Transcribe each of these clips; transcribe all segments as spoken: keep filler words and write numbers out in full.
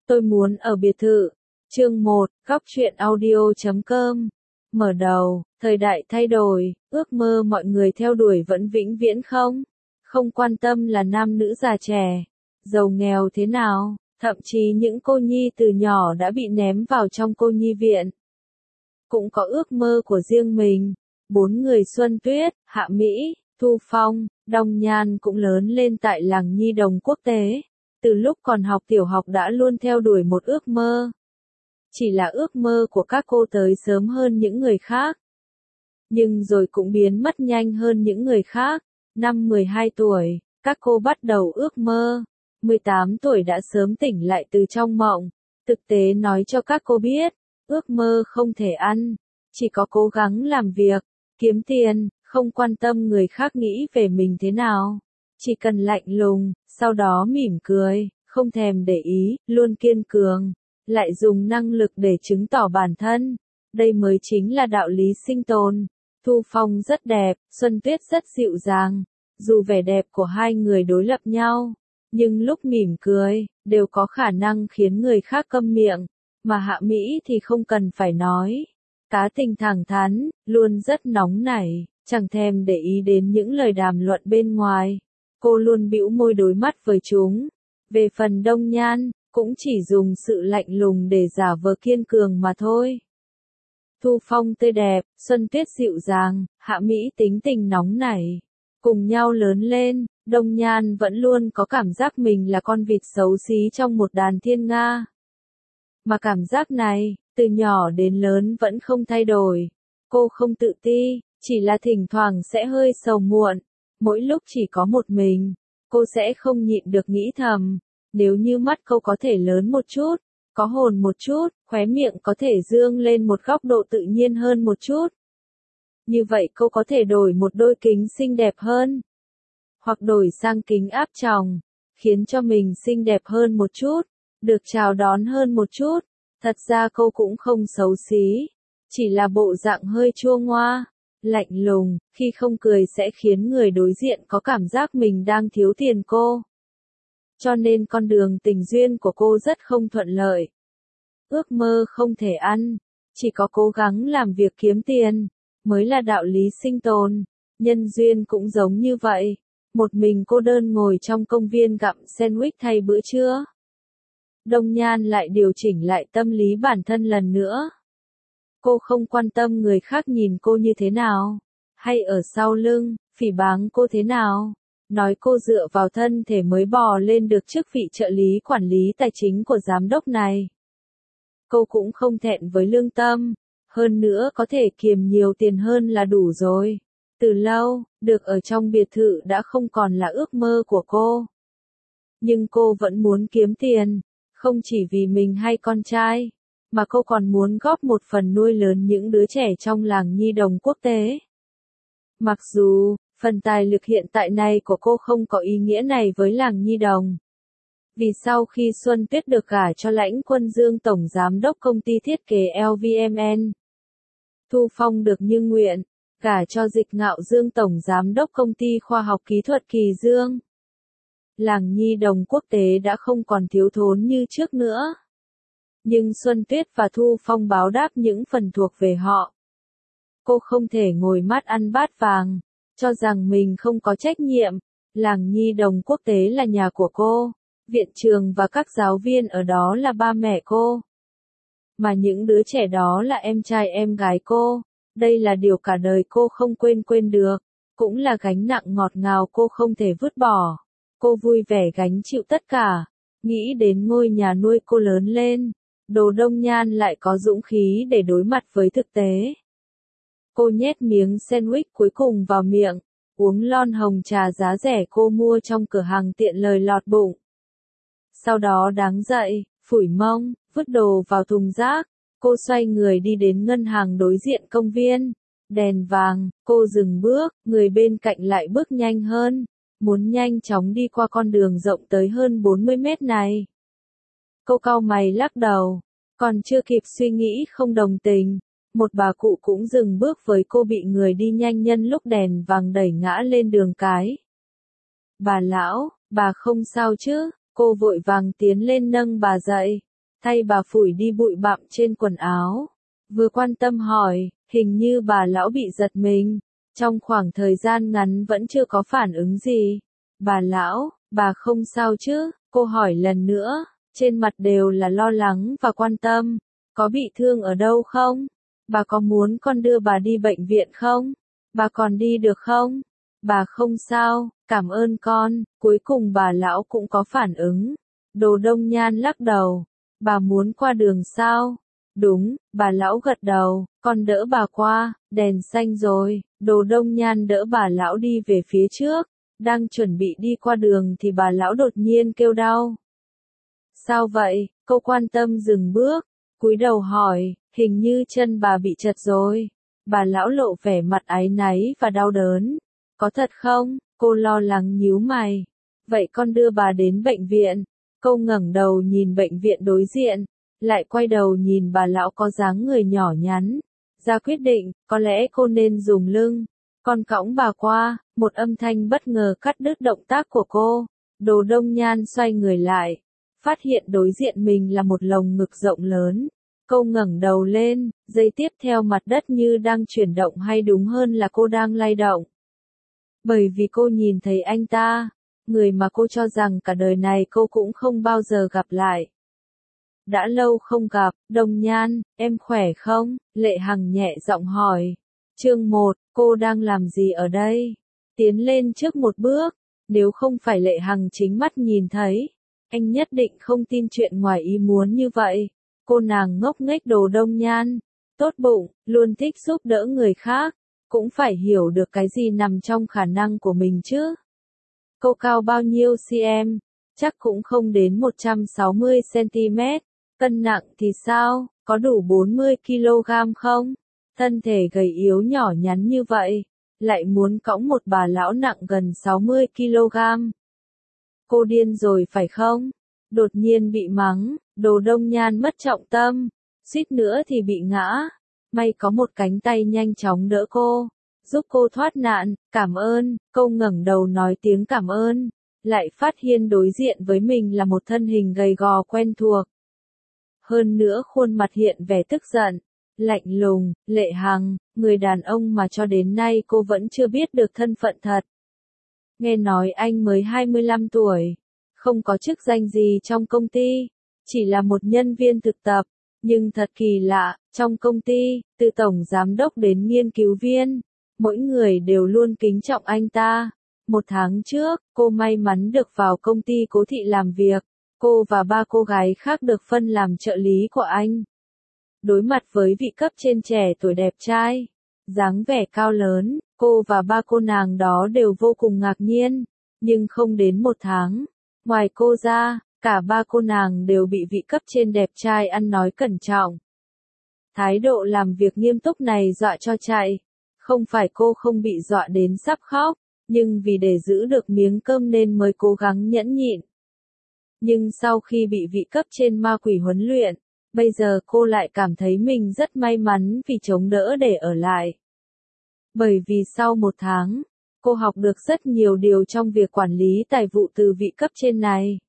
Tôi muốn ở biệt thự. Chương một, góc truyện audio chấm com. Mở đầu, thời đại thay đổi, ước mơ mọi người theo đuổi vẫn vĩnh viễn không? Không quan tâm là nam nữ già trẻ, giàu nghèo thế nào, thậm chí những cô nhi từ nhỏ đã bị ném vào trong cô nhi viện. Cũng có ước mơ của riêng mình. Bốn người Xuân Tuyết, Hạ Mỹ, Thu Phong, Đông Nhan cũng lớn lên tại làng nhi đồng quốc tế. Từ lúc còn học tiểu học đã luôn theo đuổi một ước mơ. Chỉ là ước mơ của các cô tới sớm hơn những người khác. Nhưng rồi cũng biến mất nhanh hơn những người khác. Năm mười hai tuổi, các cô bắt đầu ước mơ. mười tám tuổi đã sớm tỉnh lại từ trong mộng. Thực tế nói cho các cô biết, ước mơ không thể ăn. Chỉ có cố gắng làm việc, kiếm tiền, không quan tâm người khác nghĩ về mình thế nào. Chỉ cần lạnh lùng, sau đó mỉm cười, không thèm để ý, luôn kiên cường, lại dùng năng lực để chứng tỏ bản thân. Đây mới chính là đạo lý sinh tồn. Thu Phong rất đẹp, Xuân Tuyết rất dịu dàng. Dù vẻ đẹp của hai người đối lập nhau, nhưng lúc mỉm cười, đều có khả năng khiến người khác câm miệng. Mà Hạ Mỹ thì không cần phải nói. Cá tình thẳng thắn, luôn rất nóng nảy, chẳng thèm để ý đến những lời đàm luận bên ngoài. Cô luôn bĩu môi đối mắt với chúng. Về phần Đông Nhan, cũng chỉ dùng sự lạnh lùng để giả vờ kiên cường mà thôi. Thu Phong tươi đẹp, Xuân Tuyết dịu dàng, Hạ Mỹ tính tình nóng nảy. Cùng nhau lớn lên, Đông Nhan vẫn luôn có cảm giác mình là con vịt xấu xí trong một đàn thiên nga. Mà cảm giác này, từ nhỏ đến lớn vẫn không thay đổi. Cô không tự ti, chỉ là thỉnh thoảng sẽ hơi sầu muộn. Mỗi lúc chỉ có một mình, cô sẽ không nhịn được nghĩ thầm. Nếu như mắt cô có thể lớn một chút, có hồn một chút, khóe miệng có thể dương lên một góc độ tự nhiên hơn một chút. Như vậy cô có thể đổi một đôi kính xinh đẹp hơn. Hoặc đổi sang kính áp tròng, khiến cho mình xinh đẹp hơn một chút, được chào đón hơn một chút. Thật ra cô cũng không xấu xí, chỉ là bộ dạng hơi chua ngoa, lạnh lùng, khi không cười sẽ khiến người đối diện có cảm giác mình đang thiếu tiền cô. Cho nên con đường tình duyên của cô rất không thuận lợi. Ước mơ không thể ăn, chỉ có cố gắng làm việc kiếm tiền, mới là đạo lý sinh tồn. Nhân duyên cũng giống như vậy, một mình cô đơn ngồi trong công viên gặm sandwich thay bữa trưa. Đông Nhan lại điều chỉnh lại tâm lý bản thân lần nữa. Cô không quan tâm người khác nhìn cô như thế nào, hay ở sau lưng, phỉ báng cô thế nào. Nói cô dựa vào thân thể mới bò lên được chức vị trợ lý quản lý tài chính của giám đốc này. Cô cũng không thẹn với lương tâm, hơn nữa có thể kiềm nhiều tiền hơn là đủ rồi. Từ lâu, được ở trong biệt thự đã không còn là ước mơ của cô. Nhưng cô vẫn muốn kiếm tiền, không chỉ vì mình hay con trai, mà cô còn muốn góp một phần nuôi lớn những đứa trẻ trong làng nhi đồng quốc tế. Mặc dù, phần tài lực hiện tại này của cô không có ý nghĩa này với làng nhi đồng. Vì sau khi Xuân Tuyết được gả cho Lãnh Quân Dương tổng giám đốc công ty thiết kế lờ vê em en, Thu Phong được như nguyện, gả cho Dịch Ngạo Dương tổng giám đốc công ty khoa học kỹ thuật Kỳ Dương. Làng nhi đồng quốc tế đã không còn thiếu thốn như trước nữa. Nhưng Xuân Tuyết và Thu Phong báo đáp những phần thuộc về họ. Cô không thể ngồi mắt ăn bát vàng, cho rằng mình không có trách nhiệm. Làng nhi đồng quốc tế là nhà của cô, viện trường và các giáo viên ở đó là ba mẹ cô. Mà những đứa trẻ đó là em trai em gái cô. Đây là điều cả đời cô không quên quên được, cũng là gánh nặng ngọt ngào cô không thể vứt bỏ. Cô vui vẻ gánh chịu tất cả, nghĩ đến ngôi nhà nuôi cô lớn lên. Đồ Đông Nhan lại có dũng khí để đối mặt với thực tế. Cô nhét miếng sandwich cuối cùng vào miệng, uống lon hồng trà giá rẻ cô mua trong cửa hàng tiện lợi lọt bụng. Sau đó đứng dậy, phủi mông, vứt đồ vào thùng rác. Cô xoay người đi đến ngân hàng đối diện công viên. Đèn vàng, cô dừng bước, người bên cạnh lại bước nhanh hơn, muốn nhanh chóng đi qua con đường rộng tới hơn bốn mươi mét này. Cô cau mày lắc đầu, còn chưa kịp suy nghĩ không đồng tình, một bà cụ cũng dừng bước với cô bị người đi nhanh nhân lúc đèn vàng đẩy ngã lên đường cái. Bà lão, bà không sao chứ? Cô vội vàng tiến lên nâng bà dậy. thay bà phủi đi bụi bặm trên quần áo. Vừa quan tâm hỏi, hình như bà lão bị giật mình. Trong khoảng thời gian ngắn vẫn chưa có phản ứng gì. Bà lão, bà không sao chứ? Cô hỏi lần nữa, trên mặt đều là lo lắng và quan tâm. Có bị thương ở đâu không? Bà có muốn con đưa bà đi bệnh viện không? Bà còn đi được không? Bà không sao, cảm ơn con. Cuối cùng bà lão cũng có phản ứng. Đồ Đông Nhan lắc đầu. Bà muốn qua đường sao? Đúng, bà lão gật đầu, con đỡ bà qua, đèn xanh rồi. Đồ Đông Nhan đỡ bà lão đi về phía trước. Đang chuẩn bị đi qua đường thì bà lão đột nhiên kêu đau. Sao vậy? Cô quan tâm dừng bước, cúi đầu hỏi, hình như chân bà bị trật rồi. Bà lão lộ vẻ mặt áy náy và đau đớn. Có thật không? Cô lo lắng nhíu mày. Vậy con đưa bà đến bệnh viện. Cô ngẩng đầu nhìn bệnh viện đối diện, lại quay đầu nhìn bà lão có dáng người nhỏ nhắn. Ra quyết định, có lẽ cô nên dùng lưng. Con cõng bà qua, một âm thanh bất ngờ cắt đứt động tác của cô. Đồ Đông Nhan xoay người lại, phát hiện đối diện mình là một lồng ngực rộng lớn. Cô ngẩng đầu lên, giây tiếp theo mặt đất như đang chuyển động hay đúng hơn là cô đang lay động. Bởi vì cô nhìn thấy anh ta, người mà cô cho rằng cả đời này cô cũng không bao giờ gặp lại. Đã lâu không gặp, Đông Nhan, em khỏe không? Lệ Hằng nhẹ giọng hỏi. Chương một, cô đang làm gì ở đây? Tiến lên trước một bước, nếu không phải Lệ Hằng chính mắt nhìn thấy, anh nhất định không tin chuyện ngoài ý muốn như vậy. Cô nàng ngốc nghếch Đồ Đông Nhan, tốt bụng, luôn thích giúp đỡ người khác, cũng phải hiểu được cái gì nằm trong khả năng của mình chứ. Cô cao bao nhiêu cm? Chắc cũng không đến một trăm sáu mươi xăng-ti-mét. Cân nặng thì sao, có đủ bốn mươi ki lô gam không? Thân thể gầy yếu nhỏ nhắn như vậy, lại muốn cõng một bà lão nặng gần sáu mươi ki lô gam. Cô điên rồi phải không? Đột nhiên bị mắng, Đồ Đông Nhan mất trọng tâm, suýt nữa thì bị ngã. May có một cánh tay nhanh chóng đỡ cô, giúp cô thoát nạn. Cảm ơn. Cô ngẩng đầu nói tiếng cảm ơn, lại phát hiện đối diện với mình là một thân hình gầy gò quen thuộc. Hơn nữa khuôn mặt hiện vẻ tức giận, lạnh lùng. Lệ Hằng, người đàn ông mà cho đến nay cô vẫn chưa biết được thân phận thật. Nghe nói anh mới hai mươi lăm tuổi, không có chức danh gì trong công ty, chỉ là một nhân viên thực tập. Nhưng thật kỳ lạ, trong công ty, từ tổng giám đốc đến nghiên cứu viên, mỗi người đều luôn kính trọng anh ta. Một tháng trước, cô may mắn được vào công ty Cố Thị làm việc. Cô và ba cô gái khác được phân làm trợ lý của anh. Đối mặt với vị cấp trên trẻ tuổi đẹp trai, dáng vẻ cao lớn, cô và ba cô nàng đó đều vô cùng ngạc nhiên. Nhưng không đến một tháng, ngoài cô ra, cả ba cô nàng đều bị vị cấp trên đẹp trai ăn nói cẩn trọng. Thái độ làm việc nghiêm túc này dọa cho chạy. Không phải cô không bị dọa đến sắp khóc, nhưng vì để giữ được miếng cơm nên mới cố gắng nhẫn nhịn. Nhưng sau khi bị vị cấp trên ma quỷ huấn luyện, bây giờ cô lại cảm thấy mình rất may mắn vì chống đỡ để ở lại. Bởi vì sau một tháng, cô học được rất nhiều điều trong việc quản lý tài vụ từ vị cấp trên này.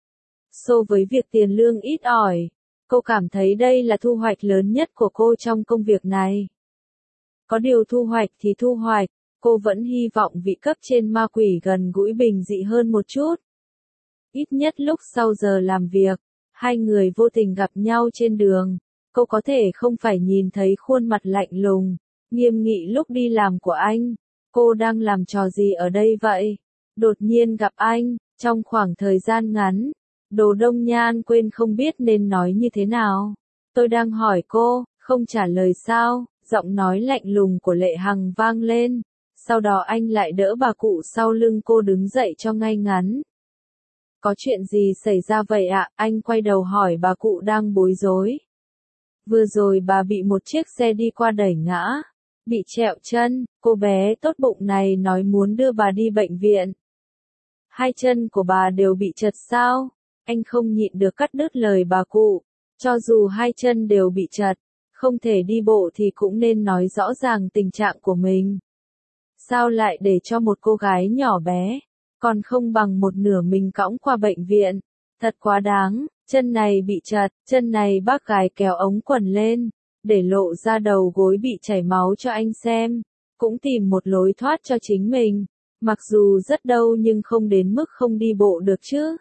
So với việc tiền lương ít ỏi, cô cảm thấy đây là thu hoạch lớn nhất của cô trong công việc này. Có điều thu hoạch thì thu hoạch, cô vẫn hy vọng vị cấp trên ma quỷ gần gũi bình dị hơn một chút. Ít nhất lúc sau giờ làm việc, hai người vô tình gặp nhau trên đường, cô có thể không phải nhìn thấy khuôn mặt lạnh lùng, nghiêm nghị lúc đi làm của anh. Cô đang làm trò gì ở đây vậy? Đột nhiên gặp anh, trong khoảng thời gian ngắn, Đồ Đông Nhan quên không biết nên nói như thế nào. Tôi đang hỏi cô, không trả lời sao? Giọng nói lạnh lùng của Lệ Hằng vang lên. Sau đó anh lại đỡ bà cụ sau lưng cô đứng dậy cho ngay ngắn. Có chuyện gì xảy ra vậy ạ? Anh quay đầu hỏi bà cụ đang bối rối. Vừa rồi bà bị một chiếc xe đi qua đẩy ngã, bị trẹo chân. Cô bé tốt bụng này nói muốn đưa bà đi bệnh viện. Hai chân của bà đều bị trật sao? Anh không nhịn được cắt đứt lời bà cụ. Cho dù hai chân đều bị trật, không thể đi bộ thì cũng nên nói rõ ràng tình trạng của mình. Sao lại để cho một cô gái nhỏ bé, còn không bằng một nửa mình cõng qua bệnh viện? Thật quá đáng, chân này bị chật, chân này bác gái kéo ống quần lên, để lộ ra đầu gối bị chảy máu cho anh xem, cũng tìm một lối thoát cho chính mình, mặc dù rất đau nhưng không đến mức không đi bộ được chứ.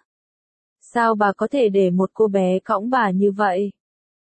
Sao bà có thể để một cô bé cõng bà như vậy?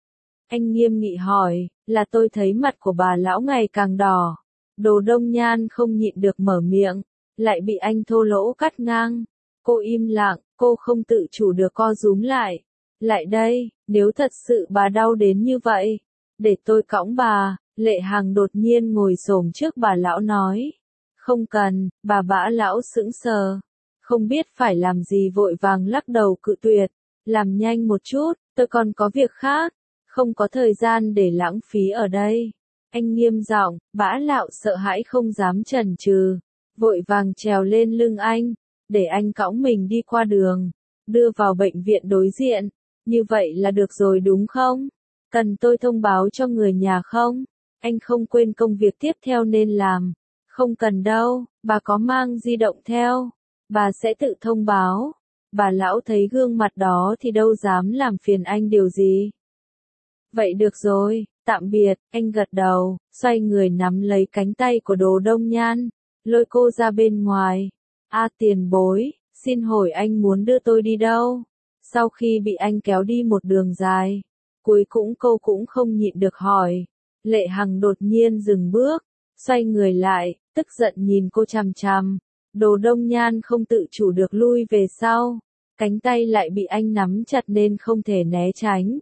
Anh nghiêm nghị hỏi, là tôi thấy mặt của bà lão ngày càng đỏ. Đồ Đông Nhan không nhịn được mở miệng, lại bị anh thô lỗ cắt ngang. Cô im lặng, cô không tự chủ được co rúm lại. Lại đây, nếu thật sự bà đau đến như vậy, để tôi cõng bà. Lệ Hằng đột nhiên ngồi xổm trước bà lão nói. Không cần, bà bã lão sững sờ. Không biết phải làm gì vội vàng lắc đầu cự tuyệt. Làm nhanh một chút, tôi còn có việc khác. Không có thời gian để lãng phí ở đây. Anh nghiêm giọng, bã lão sợ hãi không dám chần chừ, vội vàng trèo lên lưng anh, để anh cõng mình đi qua đường, đưa vào bệnh viện đối diện. Như vậy là được rồi đúng không? Cần tôi thông báo cho người nhà không? Anh không quên công việc tiếp theo nên làm. Không cần đâu, bà có mang di động theo. Bà sẽ tự thông báo. Bà lão thấy gương mặt đó thì đâu dám làm phiền anh điều gì. Vậy được rồi, tạm biệt, anh gật đầu, xoay người nắm lấy cánh tay của Đồ Đông Nhan, lôi cô ra bên ngoài. A tiền bối, xin hỏi anh muốn đưa tôi đi đâu? Sau khi bị anh kéo đi một đường dài, cuối cùng cô cũng không nhịn được hỏi. Lệ Hằng đột nhiên dừng bước, xoay người lại, tức giận nhìn cô chằm chằm. Đồ Đông Nhan không tự chủ được lui về sau, cánh tay lại bị anh nắm chặt nên không thể né tránh.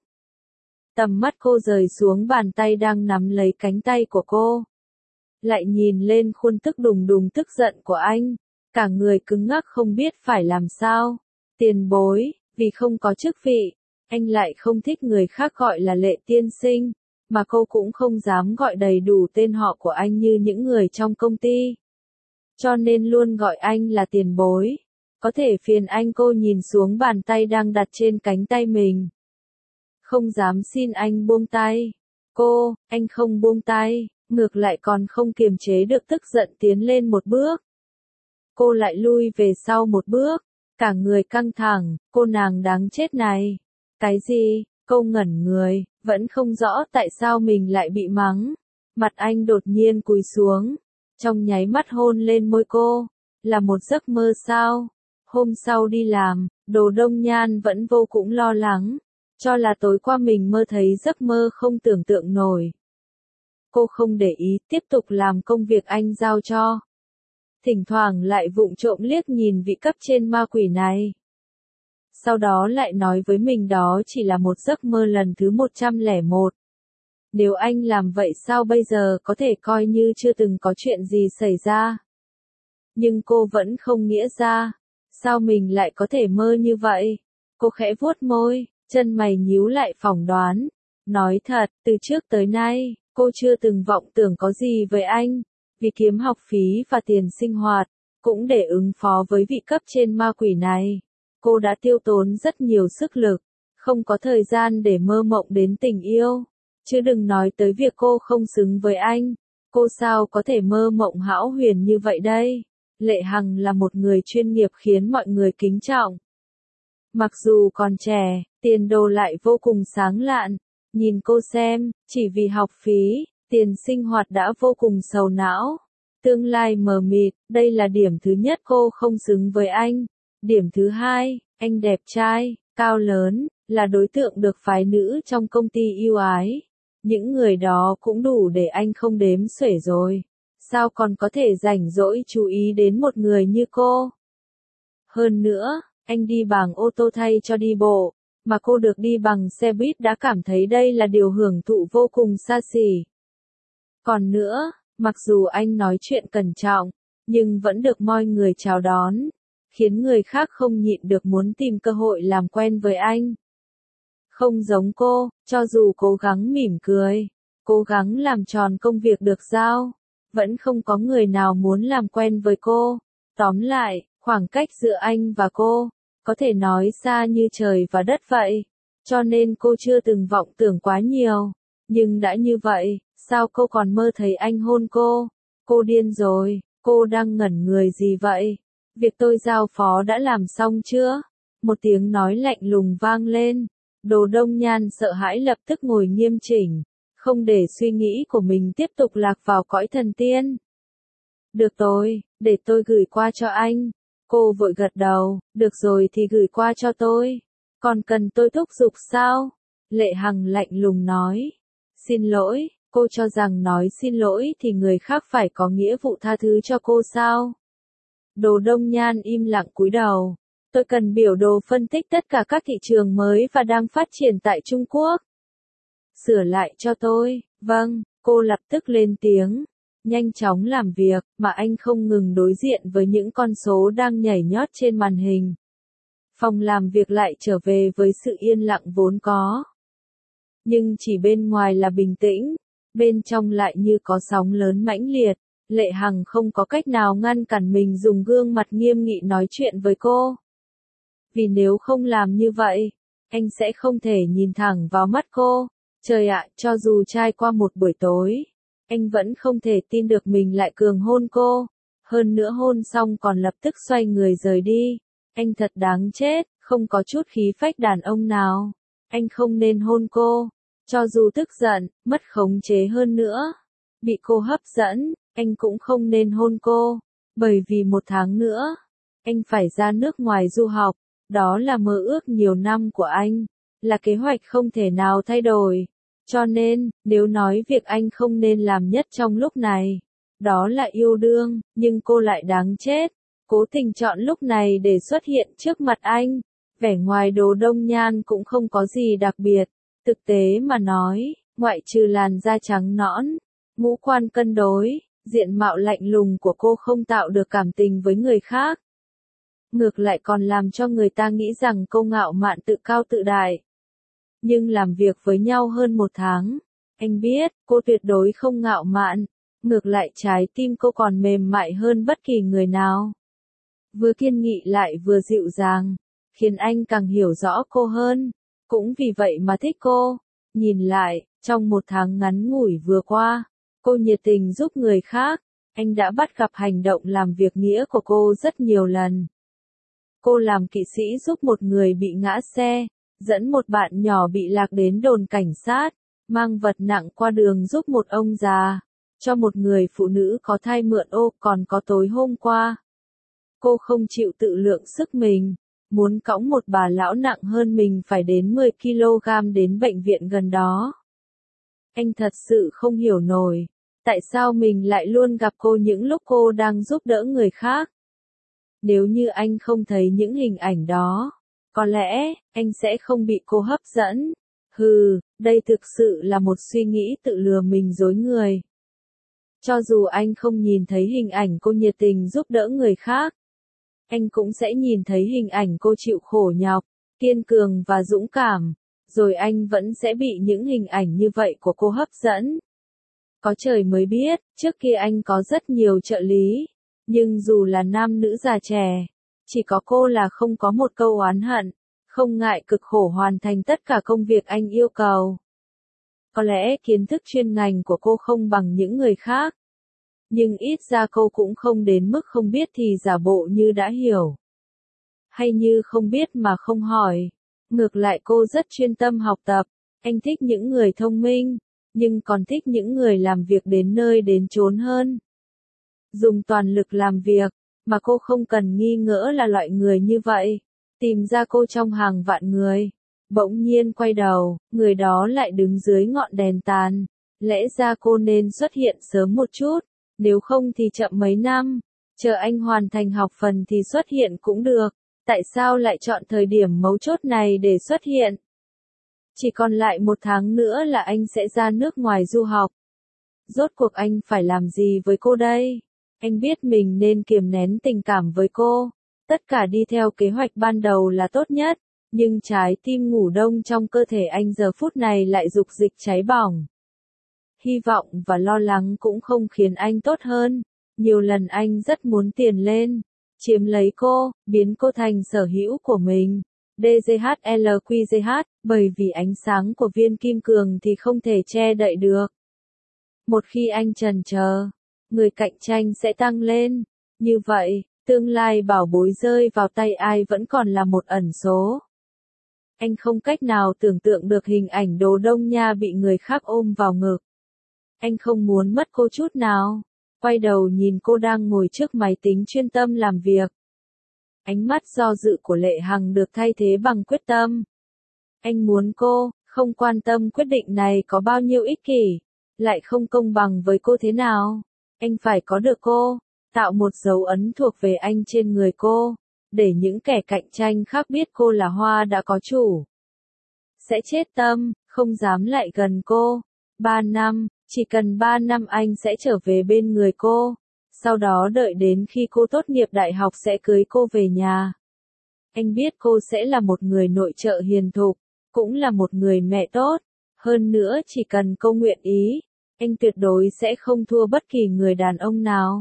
Tầm mắt cô rời xuống bàn tay đang nắm lấy cánh tay của cô. Lại nhìn lên khuôn tức đùng đùng tức giận của anh. Cả người cứng ngắc không biết phải làm sao. Tiền bối, vì không có chức vị, anh lại không thích người khác gọi là Lệ tiên sinh, mà cô cũng không dám gọi đầy đủ tên họ của anh như những người trong công ty. Cho nên luôn gọi anh là tiền bối. Có thể phiền anh cô nhìn xuống bàn tay đang đặt trên cánh tay mình. Không dám xin anh buông tay. Cô, anh không buông tay, ngược lại còn không kiềm chế được tức giận tiến lên một bước. Cô lại lui về sau một bước, cả người căng thẳng, cô nàng đáng chết này. Cái gì? Cô ngẩn người, vẫn không rõ tại sao mình lại bị mắng. Mặt anh đột nhiên cúi xuống, trong nháy mắt hôn lên môi cô. Là một giấc mơ sao? Hôm sau đi làm, Đồ Đông Nhan vẫn vô cùng lo lắng. Cho là tối qua mình mơ thấy giấc mơ không tưởng tượng nổi. Cô không để ý, tiếp tục làm công việc anh giao cho. Thỉnh thoảng lại vụng trộm liếc nhìn vị cấp trên ma quỷ này. Sau đó lại nói với mình đó chỉ là một giấc mơ lần thứ một trăm lẻ một. Nếu anh làm vậy sao bây giờ có thể coi như chưa từng có chuyện gì xảy ra. Nhưng cô vẫn không nghĩa ra. Sao mình lại có thể mơ như vậy? Cô khẽ vuốt môi. Chân mày nhíu lại phỏng đoán. Nói thật, từ trước tới nay, cô chưa từng vọng tưởng có gì với anh. Vì kiếm học phí và tiền sinh hoạt, cũng để ứng phó với vị cấp trên ma quỷ này. Cô đã tiêu tốn rất nhiều sức lực, không có thời gian để mơ mộng đến tình yêu. Chứ đừng nói tới việc cô không xứng với anh. Cô sao có thể mơ mộng hão huyền như vậy đây? Lệ Hằng là một người chuyên nghiệp khiến mọi người kính trọng. Mặc dù còn trẻ, tiền đồ lại vô cùng sáng lạn. Nhìn cô xem, chỉ vì học phí, tiền sinh hoạt đã vô cùng sầu não. Tương lai mờ mịt, đây là điểm thứ nhất cô không xứng với anh. Điểm thứ hai, anh đẹp trai, cao lớn, là đối tượng được phái nữ trong công ty yêu ái. Những người đó cũng đủ để anh không đếm xuể rồi. Sao còn có thể rảnh rỗi chú ý đến một người như cô? Hơn nữa, anh đi bằng ô tô thay cho đi bộ, mà cô được đi bằng xe buýt đã cảm thấy đây là điều hưởng thụ vô cùng xa xỉ. Còn nữa, mặc dù anh nói chuyện cẩn trọng, nhưng vẫn được mọi người chào đón, khiến người khác không nhịn được muốn tìm cơ hội làm quen với anh. Không giống cô, cho dù cố gắng mỉm cười, cố gắng làm tròn công việc được giao, vẫn không có người nào muốn làm quen với cô. Tóm lại, khoảng cách giữa anh và cô, có thể nói xa như trời và đất vậy. Cho nên cô chưa từng vọng tưởng quá nhiều. Nhưng đã như vậy, sao cô còn mơ thấy anh hôn cô? Cô điên rồi, cô đang ngẩn người gì vậy? Việc tôi giao phó đã làm xong chưa? Một tiếng nói lạnh lùng vang lên. Đồ Đông Nhan sợ hãi lập tức ngồi nghiêm chỉnh, không để suy nghĩ của mình tiếp tục lạc vào cõi thần tiên. Được rồi, để tôi gửi qua cho anh. Cô vội gật đầu, được rồi thì gửi qua cho tôi. Còn cần tôi thúc giục sao? Lệ Hằng lạnh lùng nói. Xin lỗi, cô cho rằng nói xin lỗi thì người khác phải có nghĩa vụ tha thứ cho cô sao? Đồ Đông Nhan im lặng cúi đầu. Tôi cần biểu đồ phân tích tất cả các thị trường mới và đang phát triển tại Trung Quốc. Sửa lại cho tôi. Vâng, cô lập tức lên tiếng. Nhanh chóng làm việc, mà anh không ngừng đối diện với những con số đang nhảy nhót trên màn hình. Phòng làm việc lại trở về với sự yên lặng vốn có. Nhưng chỉ bên ngoài là bình tĩnh, bên trong lại như có sóng lớn mãnh liệt. Lệ Hằng không có cách nào ngăn cản mình dùng gương mặt nghiêm nghị nói chuyện với cô. Vì nếu không làm như vậy, anh sẽ không thể nhìn thẳng vào mắt cô. Trời ạ, cho dù trải qua một buổi tối, anh vẫn không thể tin được mình lại cường hôn cô. Hơn nữa hôn xong còn lập tức xoay người rời đi. Anh thật đáng chết, không có chút khí phách đàn ông nào. Anh không nên hôn cô. Cho dù tức giận, mất khống chế hơn nữa, bị cô hấp dẫn, anh cũng không nên hôn cô. Bởi vì một tháng nữa, anh phải ra nước ngoài du học. Đó là mơ ước nhiều năm của anh, là kế hoạch không thể nào thay đổi. Cho nên, nếu nói việc anh không nên làm nhất trong lúc này, đó là yêu đương, nhưng cô lại đáng chết. Cố tình chọn lúc này để xuất hiện trước mặt anh. Vẻ ngoài Đồ Đông Nhan cũng không có gì đặc biệt. Thực tế mà nói, ngoại trừ làn da trắng nõn, ngũ quan cân đối, diện mạo lạnh lùng của cô không tạo được cảm tình với người khác. Ngược lại còn làm cho người ta nghĩ rằng cô ngạo mạn tự cao tự đại. Nhưng làm việc với nhau hơn một tháng, anh biết, cô tuyệt đối không ngạo mạn. Ngược lại trái tim cô còn mềm mại hơn bất kỳ người nào. Vừa kiên nghị lại vừa dịu dàng, khiến anh càng hiểu rõ cô hơn. Cũng vì vậy mà thích cô. Nhìn lại, trong một tháng ngắn ngủi vừa qua, cô nhiệt tình giúp người khác. Anh đã bắt gặp hành động làm việc nghĩa của cô rất nhiều lần. Cô làm kỵ sĩ giúp một người bị ngã xe, dẫn một bạn nhỏ bị lạc đến đồn cảnh sát, mang vật nặng qua đường giúp một ông già, cho một người phụ nữ có thai mượn ô. Còn có tối hôm qua, cô không chịu tự lượng sức mình, muốn cõng một bà lão nặng hơn mình phải đến mười ki lô gam đến bệnh viện gần đó. Anh thật sự không hiểu nổi, tại sao mình lại luôn gặp cô những lúc cô đang giúp đỡ người khác. Nếu như anh không thấy những hình ảnh đó, có lẽ, anh sẽ không bị cô hấp dẫn. Hừ, đây thực sự là một suy nghĩ tự lừa mình dối người. Cho dù anh không nhìn thấy hình ảnh cô nhiệt tình giúp đỡ người khác, anh cũng sẽ nhìn thấy hình ảnh cô chịu khổ nhọc, kiên cường và dũng cảm, rồi anh vẫn sẽ bị những hình ảnh như vậy của cô hấp dẫn. Có trời mới biết, trước kia anh có rất nhiều trợ lý, nhưng dù là nam nữ già trẻ, chỉ có cô là không có một câu oán hận, không ngại cực khổ hoàn thành tất cả công việc anh yêu cầu. Có lẽ kiến thức chuyên ngành của cô không bằng những người khác, nhưng ít ra cô cũng không đến mức không biết thì giả bộ như đã hiểu, hay như không biết mà không hỏi. Ngược lại cô rất chuyên tâm học tập. Anh thích những người thông minh, nhưng còn thích những người làm việc đến nơi đến chốn hơn. Dùng toàn lực làm việc, mà cô không cần nghi ngỡ là loại người như vậy. Tìm ra cô trong hàng vạn người. Bỗng nhiên quay đầu, người đó lại đứng dưới ngọn đèn tàn. Lẽ ra cô nên xuất hiện sớm một chút, nếu không thì chậm mấy năm. Chờ anh hoàn thành học phần thì xuất hiện cũng được. Tại sao lại chọn thời điểm mấu chốt này để xuất hiện? Chỉ còn lại một tháng nữa là anh sẽ ra nước ngoài du học. Rốt cuộc anh phải làm gì với cô đây? Anh biết mình nên kiềm nén tình cảm với cô. Tất cả đi theo kế hoạch ban đầu là tốt nhất. Nhưng trái tim ngủ đông trong cơ thể anh giờ phút này lại dục dịch cháy bỏng. Hy vọng và lo lắng cũng không khiến anh tốt hơn. Nhiều lần anh rất muốn tiền lên, chiếm lấy cô, biến cô thành sở hữu của mình. đê giê hát lờ quy giê hát, bởi vì ánh sáng của viên kim cương thì không thể che đậy được. Một khi anh chần chờ, người cạnh tranh sẽ tăng lên. Như vậy, Tương lai bảo bối rơi vào tay ai vẫn còn là một ẩn số. Anh không cách nào tưởng tượng được hình ảnh Đồ Đông Nha bị người khác ôm vào ngực. Anh không muốn mất cô chút nào. Quay đầu nhìn cô đang ngồi trước máy tính chuyên tâm làm việc. Ánh mắt do dự của Lệ Hằng được thay thế bằng quyết tâm. Anh muốn cô, không quan tâm quyết định này có bao nhiêu ích kỷ, lại không công bằng với cô thế nào. Anh phải có được cô, tạo một dấu ấn thuộc về anh trên người cô, để những kẻ cạnh tranh khác biết cô là hoa đã có chủ. Sẽ chết tâm, không dám lại gần cô. Ba năm, chỉ cần ba năm anh sẽ trở về bên người cô. Sau đó đợi đến khi cô tốt nghiệp đại học sẽ cưới cô về nhà. Anh biết cô sẽ là một người nội trợ hiền thục, cũng là một người mẹ tốt. Hơn nữa chỉ cần cô nguyện ý, anh tuyệt đối sẽ không thua bất kỳ người đàn ông nào.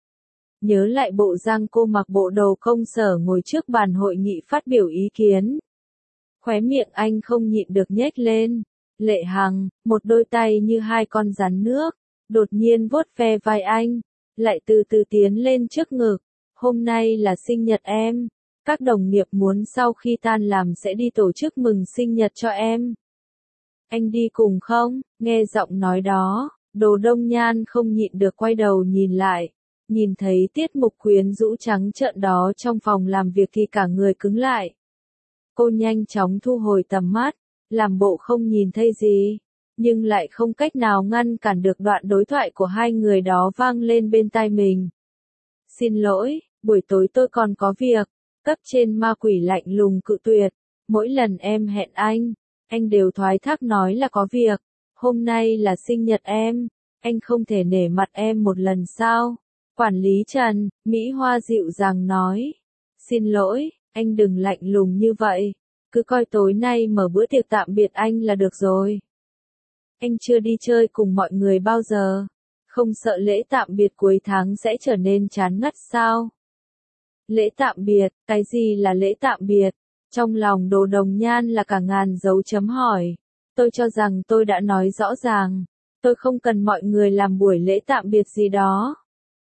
Nhớ lại bộ Giang cô mặc bộ đồ công sở ngồi trước bàn hội nghị phát biểu ý kiến. Khóe miệng anh không nhịn được nhếch lên. Lệ Hằng, một đôi tay như hai con rắn nước, đột nhiên vuốt ve vai anh, lại từ từ tiến lên trước ngực. Hôm nay là sinh nhật em. Các đồng nghiệp muốn sau khi tan làm sẽ đi tổ chức mừng sinh nhật cho em. Anh đi cùng không? Nghe giọng nói đó, Đồ Đông Nhan không nhịn được quay đầu nhìn lại. Nhìn thấy Tiết Mục quyến rũ trắng trợn đó trong phòng làm việc thì cả người cứng lại. Cô nhanh chóng thu hồi tầm mắt, làm bộ không nhìn thấy gì, nhưng lại không cách nào ngăn cản được đoạn đối thoại của hai người đó vang lên bên tai mình. Xin lỗi, buổi tối tôi còn có việc. Cấp trên ma quỷ lạnh lùng cự tuyệt. Mỗi lần em hẹn anh, anh đều thoái thác nói là có việc. Hôm nay là sinh nhật em, anh không thể nể mặt em một lần sao? Quản lý Trần, Mỹ Hoa dịu dàng nói. Xin lỗi, anh đừng lạnh lùng như vậy. Cứ coi tối nay mở bữa tiệc tạm biệt anh là được rồi. Anh chưa đi chơi cùng mọi người bao giờ. Không sợ lễ tạm biệt cuối tháng sẽ trở nên chán ngắt sao? Lễ tạm biệt, cái gì là lễ tạm biệt? Trong lòng Đồ Đồng Nhan là cả ngàn dấu chấm hỏi. Tôi cho rằng tôi đã nói rõ ràng. Tôi không cần mọi người làm buổi lễ tạm biệt gì đó.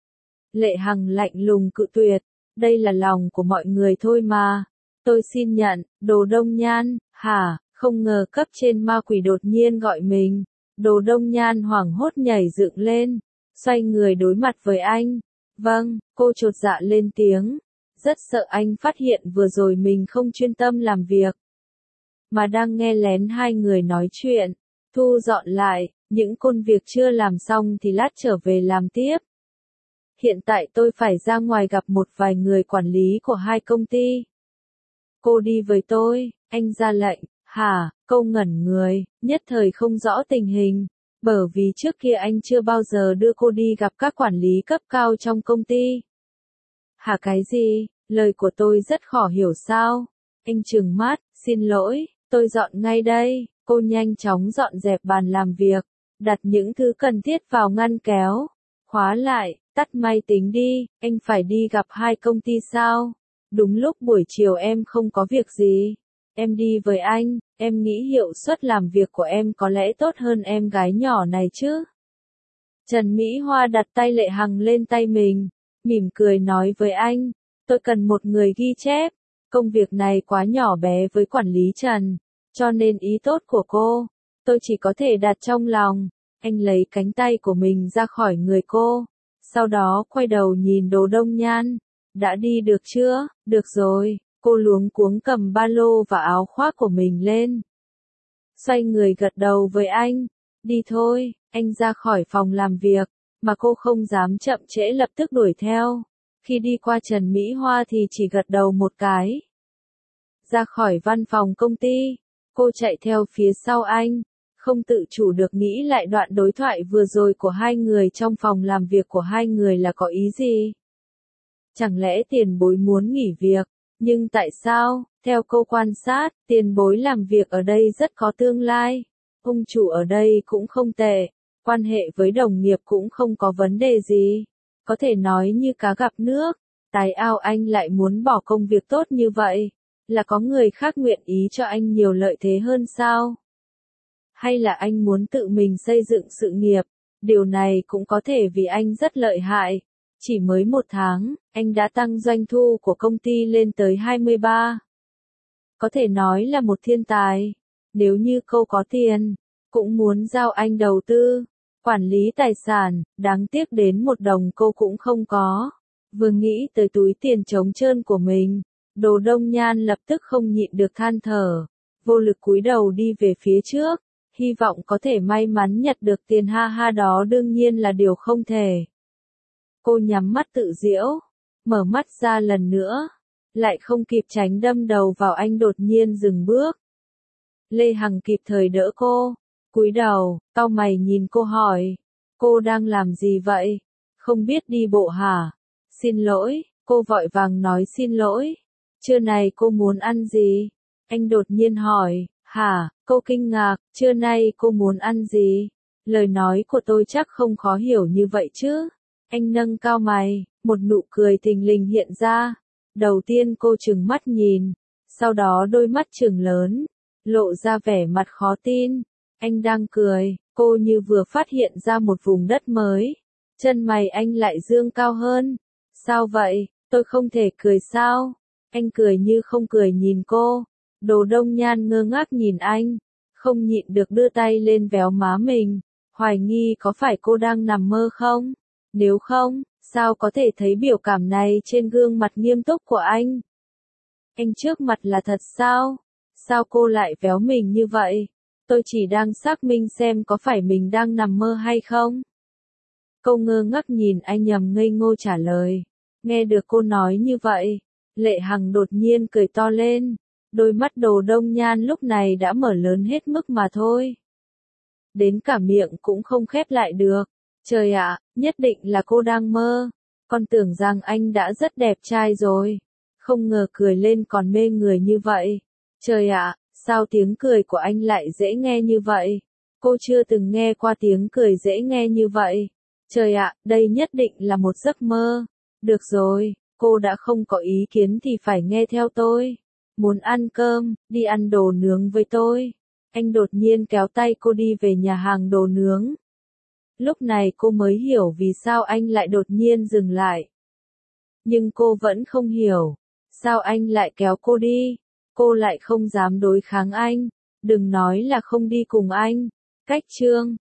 Lệ Hằng lạnh lùng cự tuyệt. Đây là lòng của mọi người thôi mà. Tôi xin nhận. Đồ Đông Nhan, hả? Không ngờ cấp trên ma quỷ đột nhiên gọi mình. Đồ Đông Nhan hoảng hốt nhảy dựng lên, xoay người đối mặt với anh. Vâng, cô chột dạ lên tiếng. Rất sợ anh phát hiện vừa rồi mình không chuyên tâm làm việc, mà đang nghe lén hai người nói chuyện. Thu dọn lại, những công việc chưa làm xong thì lát trở về làm tiếp. Hiện tại tôi phải ra ngoài gặp một vài người quản lý của hai công ty. Cô đi với tôi, anh ra lệnh. Hả? Câu ngẩn người, nhất thời không rõ tình hình, bởi vì trước kia anh chưa bao giờ đưa cô đi gặp các quản lý cấp cao trong công ty. Hả cái gì? Lời của tôi rất khó hiểu sao? Anh trừng mắt, xin lỗi, tôi dọn ngay đây. Cô nhanh chóng dọn dẹp bàn làm việc, đặt những thứ cần thiết vào ngăn kéo, khóa lại, tắt máy tính đi, anh phải đi gặp hai công ty sao? Đúng lúc buổi chiều em không có việc gì. Em đi với anh, em nghĩ hiệu suất làm việc của em có lẽ tốt hơn em gái nhỏ này chứ. Trần Mỹ Hoa đặt tay Lệ Hằng lên tay mình, mỉm cười nói với anh, tôi cần một người ghi chép, công việc này quá nhỏ bé với quản lý Trần, cho nên ý tốt của cô, tôi chỉ có thể đặt trong lòng. Anh lấy cánh tay của mình ra khỏi người cô, sau đó quay đầu nhìn Đồ Đông Nhan, đã đi được chưa? Được rồi. Cô luống cuống cầm ba lô và áo khoác của mình lên. Xoay người gật đầu với anh. Đi thôi, anh ra khỏi phòng làm việc, mà cô không dám chậm trễ lập tức đuổi theo. Khi đi qua Trần Mỹ Hoa thì chỉ gật đầu một cái. Ra khỏi văn phòng công ty, cô chạy theo phía sau anh, không tự chủ được nghĩ lại đoạn đối thoại vừa rồi của hai người trong phòng làm việc của hai người là có ý gì? Chẳng lẽ tiền bối muốn nghỉ việc? Nhưng tại sao, theo cô quan sát, tiền bối làm việc ở đây rất có tương lai. Ông chủ ở đây cũng không tệ, quan hệ với đồng nghiệp cũng không có vấn đề gì. Có thể nói như cá gặp nước, tài ao anh lại muốn bỏ công việc tốt như vậy. Là có người khác nguyện ý cho anh nhiều lợi thế hơn sao? Hay là anh muốn tự mình xây dựng sự nghiệp? Điều này cũng có thể vì anh rất lợi hại. Chỉ mới một tháng, anh đã tăng doanh thu của công ty lên tới hai mươi ba. Có thể nói là một thiên tài. Nếu như cô có tiền, cũng muốn giao anh đầu tư, quản lý tài sản, đáng tiếc đến một đồng cô cũng không có. Vừa nghĩ tới túi tiền trống trơn của mình, Đồ Đông Nhan lập tức không nhịn được than thở, vô lực cúi đầu đi về phía trước, hy vọng có thể may mắn nhặt được tiền, ha ha, đó đương nhiên là điều không thể. Cô nhắm mắt tự giễu, mở mắt ra lần nữa, lại không kịp tránh đâm đầu vào anh, đột nhiên dừng bước. Lê Hằng kịp thời đỡ cô, cúi đầu, cau mày nhìn cô hỏi, cô đang làm gì vậy? Không biết đi bộ hả? Xin lỗi, cô vội vàng nói xin lỗi. Trưa này cô muốn ăn gì? Anh đột nhiên hỏi, hả? Cô kinh ngạc, trưa nay cô muốn ăn gì? Lời nói của tôi chắc không khó hiểu như vậy chứ? Anh nâng cao mày, một nụ cười thình lình hiện ra. Đầu tiên cô trừng mắt nhìn, sau đó đôi mắt trừng lớn, lộ ra vẻ mặt khó tin. Anh đang cười, cô như vừa phát hiện ra một vùng đất mới. Chân mày anh lại dương cao hơn. Sao vậy, tôi không thể cười sao? Anh cười như không cười nhìn cô. Đồ Đông Nhan ngơ ngác nhìn anh, không nhịn được đưa tay lên véo má mình, hoài nghi có phải cô đang nằm mơ không? Nếu không, sao có thể thấy biểu cảm này trên gương mặt nghiêm túc của anh? Anh trước mặt là thật sao? Sao cô lại véo mình như vậy? Tôi chỉ đang xác minh xem có phải mình đang nằm mơ hay không? Cô ngơ ngác nhìn anh nhầm ngây ngô trả lời. Nghe được cô nói như vậy, Lệ Hằng đột nhiên cười to lên. Đôi mắt Đồ Đông Nhan lúc này đã mở lớn hết mức mà thôi. Đến cả miệng cũng không khép lại được. Trời ạ, nhất định là cô đang mơ. Con tưởng rằng anh đã rất đẹp trai rồi. Không ngờ cười lên còn mê người như vậy. Trời ạ, sao tiếng cười của anh lại dễ nghe như vậy? Cô chưa từng nghe qua tiếng cười dễ nghe như vậy. Trời ạ, đây nhất định là một giấc mơ. Được rồi, cô đã không có ý kiến thì phải nghe theo tôi. Muốn ăn cơm, đi ăn đồ nướng với tôi. Anh đột nhiên kéo tay cô đi về nhà hàng đồ nướng. Lúc này cô mới hiểu vì sao anh lại đột nhiên dừng lại. Nhưng cô vẫn không hiểu, sao anh lại kéo cô đi. Cô lại không dám đối kháng anh, đừng nói là không đi cùng anh. Cách chương